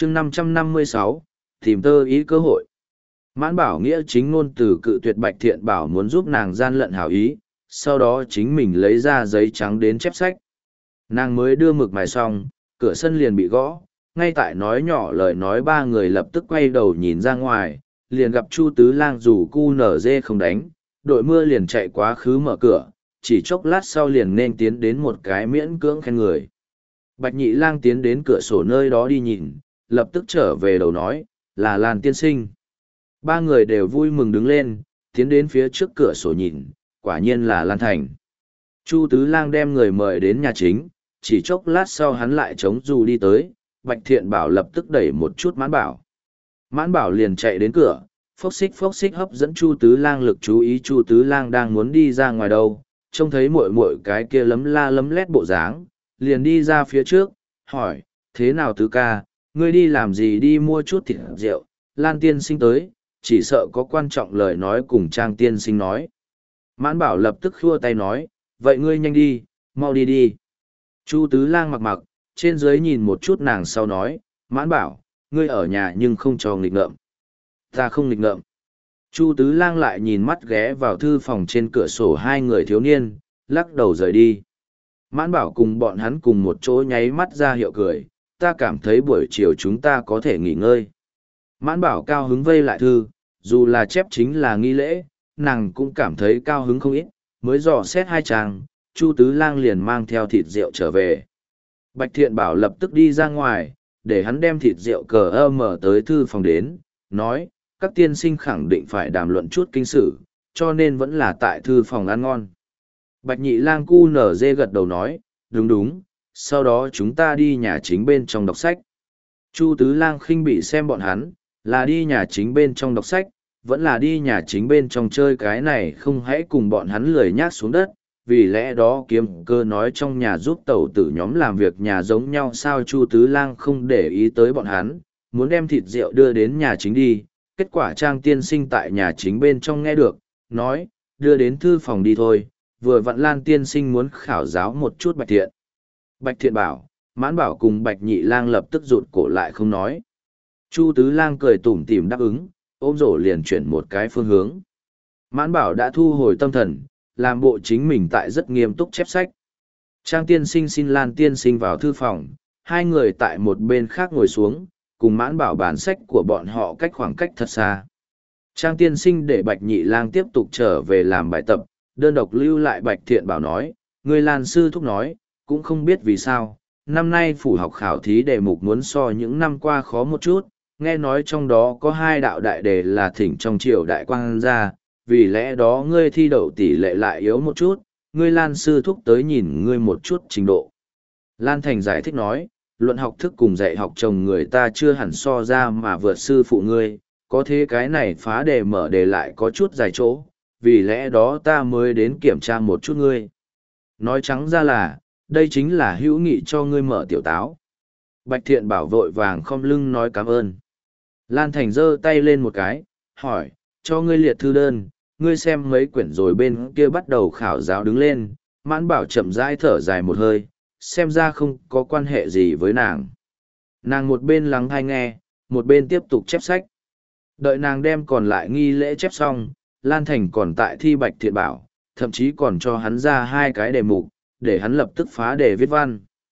chương 556, tìm tơ ý cơ hội. Mãn Bảo nghĩa chính ngôn từ cự tuyệt Bạch Thiện Bảo muốn giúp nàng gian lận hảo ý, sau đó chính mình lấy ra giấy trắng đến chép sách. Nàng mới đưa mực mài xong, cửa sân liền bị gõ, ngay tại nói nhỏ lời nói ba người lập tức quay đầu nhìn ra ngoài, liền gặp Chu Tứ Lang dù cu nở dê không đánh, đội mưa liền chạy quá khứ mở cửa, chỉ chốc lát sau liền nên tiến đến một cái miễn cưỡng khen người. Bạch Nhị Lang tiến đến cửa sổ nơi đó đi nhìn, lập tức trở về đầu nói, là Lan tiên sinh. Ba người đều vui mừng đứng lên, tiến đến phía trước cửa sổ nhìn, quả nhiên là Lan Thành. Chu Tứ Lang đem người mời đến nhà chính, chỉ chốc lát sau hắn lại chống dù đi tới, Bạch Thiện Bảo lập tức đẩy một chút Mãn Bảo. Mãn Bảo liền chạy đến cửa, phốc xích hấp dẫn Chu Tứ Lang lực chú ý. Chu Tứ Lang đang muốn đi ra ngoài đâu, trông thấy muội muội cái kia lấm la lấm lét bộ dáng, liền đi ra phía trước, hỏi, thế nào Tứ ca, ngươi đi làm gì? Đi mua chút thịt rượu, Lan tiên sinh tới, chỉ sợ có quan trọng lời nói cùng Trang tiên sinh nói. Mãn Bảo lập tức khua tay nói, vậy ngươi nhanh đi, mau đi đi. Chu Tứ Lang mặc mặc, trên dưới nhìn một chút nàng sau nói, Mãn Bảo, ngươi ở nhà nhưng không cho nghịch ngợm. Ta không nghịch ngợm. Chu Tứ Lang lại nhìn mắt ghé vào thư phòng trên cửa sổ hai người thiếu niên, lắc đầu rời đi. Mãn Bảo cùng bọn hắn cùng một chỗ nháy mắt ra hiệu cười, ta cảm thấy buổi chiều chúng ta có thể nghỉ ngơi. Mãn Bảo cao hứng vây lại thư, dù là chép chính là nghi lễ, nàng cũng cảm thấy cao hứng không ít, mới dò xét hai chàng, Chu Tứ Lang liền mang theo thịt rượu trở về. Bạch Thiện Bảo lập tức đi ra ngoài, để hắn đem thịt rượu cờ mở tới thư phòng đến, nói, các tiên sinh khẳng định phải đàm luận chút kinh sử, cho nên vẫn là tại thư phòng ăn ngon. Bạch Nhị Lang cu nở dê gật đầu nói, đúng đúng, sau đó chúng ta đi nhà chính bên trong đọc sách. Chu Tứ Lang khinh bỉ xem bọn hắn, là đi nhà chính bên trong đọc sách, vẫn là đi nhà chính bên trong chơi cái này, không hãy cùng bọn hắn lười nhác xuống đất, vì lẽ đó kiếm cơ nói trong nhà giúp tẩu tử nhóm làm việc nhà giống nhau sao. Chu Tứ Lang không để ý tới bọn hắn, muốn đem thịt rượu đưa đến nhà chính đi, kết quả Trang tiên sinh tại nhà chính bên trong nghe được, nói, đưa đến thư phòng đi thôi, vừa vặn Lan tiên sinh muốn khảo giáo một chút Bạch Thiện. Bạch Thiện bảo, Mãn Bảo cùng Bạch Nhị Lang lập tức rụt cổ lại không nói. Chu Tứ Lang cười tủm tỉm đáp ứng, ôm rổ liền chuyển một cái phương hướng. Mãn Bảo đã thu hồi tâm thần, làm bộ chính mình tại rất nghiêm túc chép sách. Trang tiên sinh xin Lan tiên sinh vào thư phòng, hai người tại một bên khác ngồi xuống, cùng Mãn Bảo bàn sách của bọn họ cách khoảng cách thật xa. Trang tiên sinh để Bạch Nhị Lang tiếp tục trở về làm bài tập, đơn độc lưu lại Bạch Thiện Bảo nói, người Lan sư thúc nói, cũng không biết vì sao, năm nay phủ học khảo thí đề mục muốn so những năm qua khó một chút, nghe nói trong đó có hai đạo đại đề là thỉnh trong triều đại quang gia, vì lẽ đó ngươi thi đậu tỷ lệ lại yếu một chút, ngươi Lan sư thúc tới nhìn ngươi một chút trình độ. Lan Thành giải thích nói, luận học thức cùng dạy học chồng người ta chưa hẳn so ra mà vượt sư phụ ngươi, có thế cái này phá đề mở đề lại có chút dài chỗ, vì lẽ đó ta mới đến kiểm tra một chút ngươi. Nói trắng ra là, đây chính là hữu nghị cho ngươi mở tiểu táo. Bạch Thiện Bảo vội vàng khom lưng nói cảm ơn. Lan Thành giơ tay lên một cái, hỏi, cho ngươi liệt thư đơn, ngươi xem mấy quyển rồi bên kia bắt đầu khảo giáo đứng lên. Mãn Bảo chậm rãi thở dài một hơi, xem ra không có quan hệ gì với nàng. Nàng một bên lắng tai nghe, một bên tiếp tục chép sách. Đợi nàng đem còn lại nghi lễ chép xong, Lan Thành còn tại thi Bạch Thiện Bảo, thậm chí còn cho hắn ra hai cái đề mục, để hắn lập tức phá đề viết văn.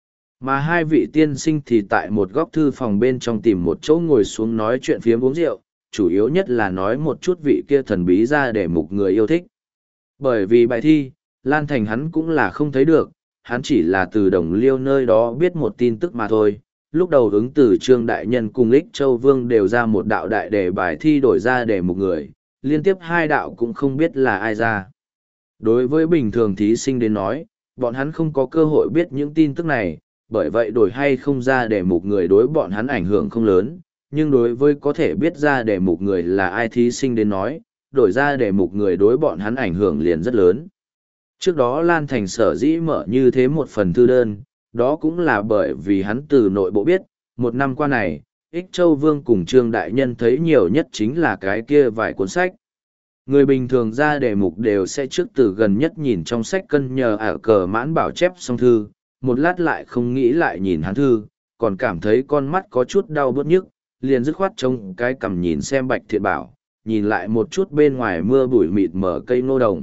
Mà hai vị tiên sinh thì tại một góc thư phòng bên trong tìm một chỗ ngồi xuống nói chuyện phiếm uống rượu, chủ yếu nhất là nói một chút vị kia thần bí ra để mục người yêu thích. Bởi vì bài thi, Lan Thành hắn cũng là không thấy được, hắn chỉ là từ Đồng Liêu nơi đó biết một tin tức mà thôi. Lúc đầu ứng từ Trương Đại Nhân cùng Lích Châu Vương đều ra một đạo đại đề bài thi đổi ra để một người, liên tiếp hai đạo cũng không biết là ai ra. Đối với bình thường thí sinh đến nói, bọn hắn không có cơ hội biết những tin tức này, bởi vậy đổi hay không ra để một người đối bọn hắn ảnh hưởng không lớn, nhưng đối với có thể biết ra để một người là ai thí sinh đến nói, đổi ra để một người đối bọn hắn ảnh hưởng liền rất lớn. Trước đó Lan Thành sở dĩ mở như thế một phần thư đơn, đó cũng là bởi vì hắn từ nội bộ biết, một năm qua này, Ích Châu Vương cùng Trương Đại Nhân thấy nhiều nhất chính là cái kia vài cuốn sách. Người bình thường ra đề mục đều sẽ trước từ gần nhất nhìn trong sách cân nhờ ả cờ Mãn Bảo chép xong thư, một lát lại không nghĩ lại nhìn hắn thư, còn cảm thấy con mắt có chút đau bớt nhức, liền dứt khoát trông cái cằm nhìn xem Bạch Thiện Bảo, nhìn lại một chút bên ngoài mưa bụi mịt mở cây ngô đồng.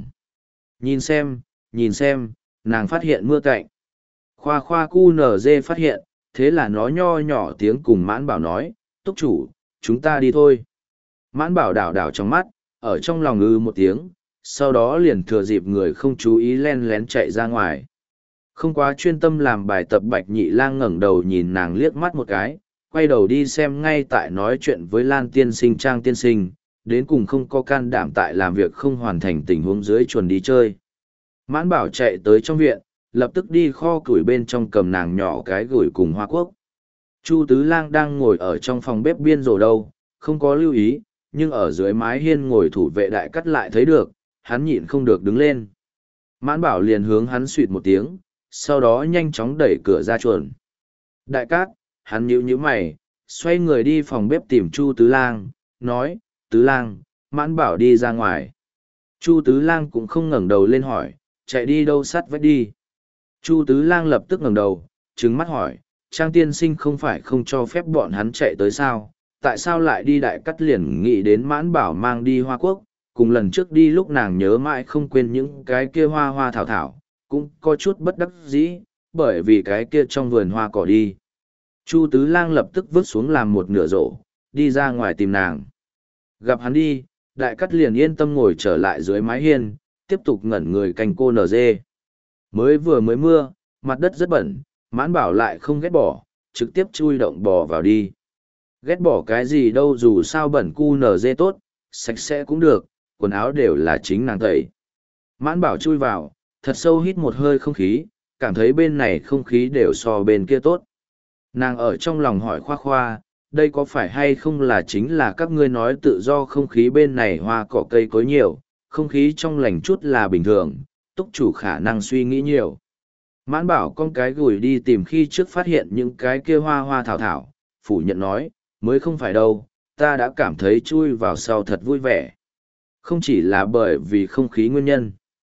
Nhìn xem, nàng phát hiện mưa cạnh. Khoa khoa cu nở dê phát hiện, thế là nó nho nhỏ tiếng cùng Mãn Bảo nói, túc chủ, chúng ta đi thôi. Mãn Bảo đảo đảo trong mắt, ở trong lòng một tiếng, sau đó liền thừa dịp người không chú ý len lén chạy ra ngoài. Không quá chuyên tâm làm bài tập Bạch Nhị Lang ngẩng đầu nhìn nàng liếc mắt một cái, quay đầu đi xem ngay tại nói chuyện với Lan tiên sinh Trang tiên sinh, đến cùng không có can đảm tại làm việc không hoàn thành tình huống dưới chuồn đi chơi. Mãn Bảo chạy tới trong viện, lập tức đi kho củi bên trong cầm nàng nhỏ cái gửi cùng hoa quốc. Chu Tứ Lang đang ngồi ở trong phòng bếp biên rồ đâu, không có lưu ý, nhưng ở dưới mái hiên ngồi thủ vệ Đại Cắt lại thấy được, hắn nhịn không được đứng lên. Mãn Bảo liền hướng hắn suýt một tiếng, sau đó nhanh chóng đẩy cửa ra chuồn. Đại Cát, hắn nhíu mày, xoay người đi phòng bếp tìm Chu Tứ Lang, nói, Tứ Lang, Mãn Bảo đi ra ngoài. Chu Tứ Lang cũng không ngẩng đầu lên hỏi, chạy đi đâu sát vách đi. Chu Tứ Lang lập tức ngẩng đầu, trừng mắt hỏi, Trang tiên sinh không phải không cho phép bọn hắn chạy tới sao, tại sao lại đi? Đại Cắt liền nghĩ đến Mãn Bảo mang đi Hoa Quốc, cùng lần trước đi lúc nàng nhớ mãi không quên những cái kia hoa hoa thảo thảo, cũng có chút bất đắc dĩ, bởi vì cái kia trong vườn hoa cỏ đi. Chu Tứ Lang lập tức vứt xuống làm một nửa rổ, đi ra ngoài tìm nàng. Gặp hắn đi, Đại Cắt liền yên tâm ngồi trở lại dưới mái hiên, tiếp tục ngẩn người canh cô nở dê. Mới mưa, mặt đất rất bẩn, Mãn Bảo lại không ghét bỏ, trực tiếp chui động bò vào đi. Ghét bỏ cái gì đâu, dù sao bẩn cu nở dê tốt, sạch sẽ cũng được, quần áo đều là chính nàng tẩy. Mãn Bảo chui vào, thật sâu hít một hơi không khí, cảm thấy bên này không khí đều so bên kia tốt. Nàng ở trong lòng hỏi khoa khoa, đây có phải hay không là chính là các ngươi nói tự do không khí bên này hoa cỏ cây cối nhiều, không khí trong lành chút là bình thường, túc chủ khả năng suy nghĩ nhiều. Mãn Bảo con cái gửi đi tìm khi trước phát hiện những cái kia hoa hoa thảo thảo, phủ nhận nói, mới không phải đâu, ta đã cảm thấy chui vào sau thật vui vẻ. Không chỉ là bởi vì không khí nguyên nhân.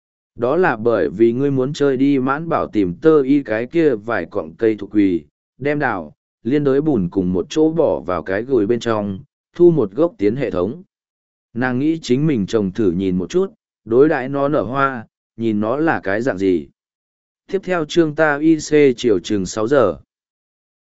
Đó là bởi vì ngươi muốn chơi đi. Mãn Bảo tìm tơ y cái kia vài cọng cây thuộc quỳ, đem đào, liên đối bùn cùng một chỗ bỏ vào cái gùi bên trong, thu một gốc tiến hệ thống. Nàng nghĩ chính mình trồng thử nhìn một chút, đối đãi nó nở hoa, nhìn nó là cái dạng gì. Tiếp theo chương ta IC chiều chừng 6 giờ.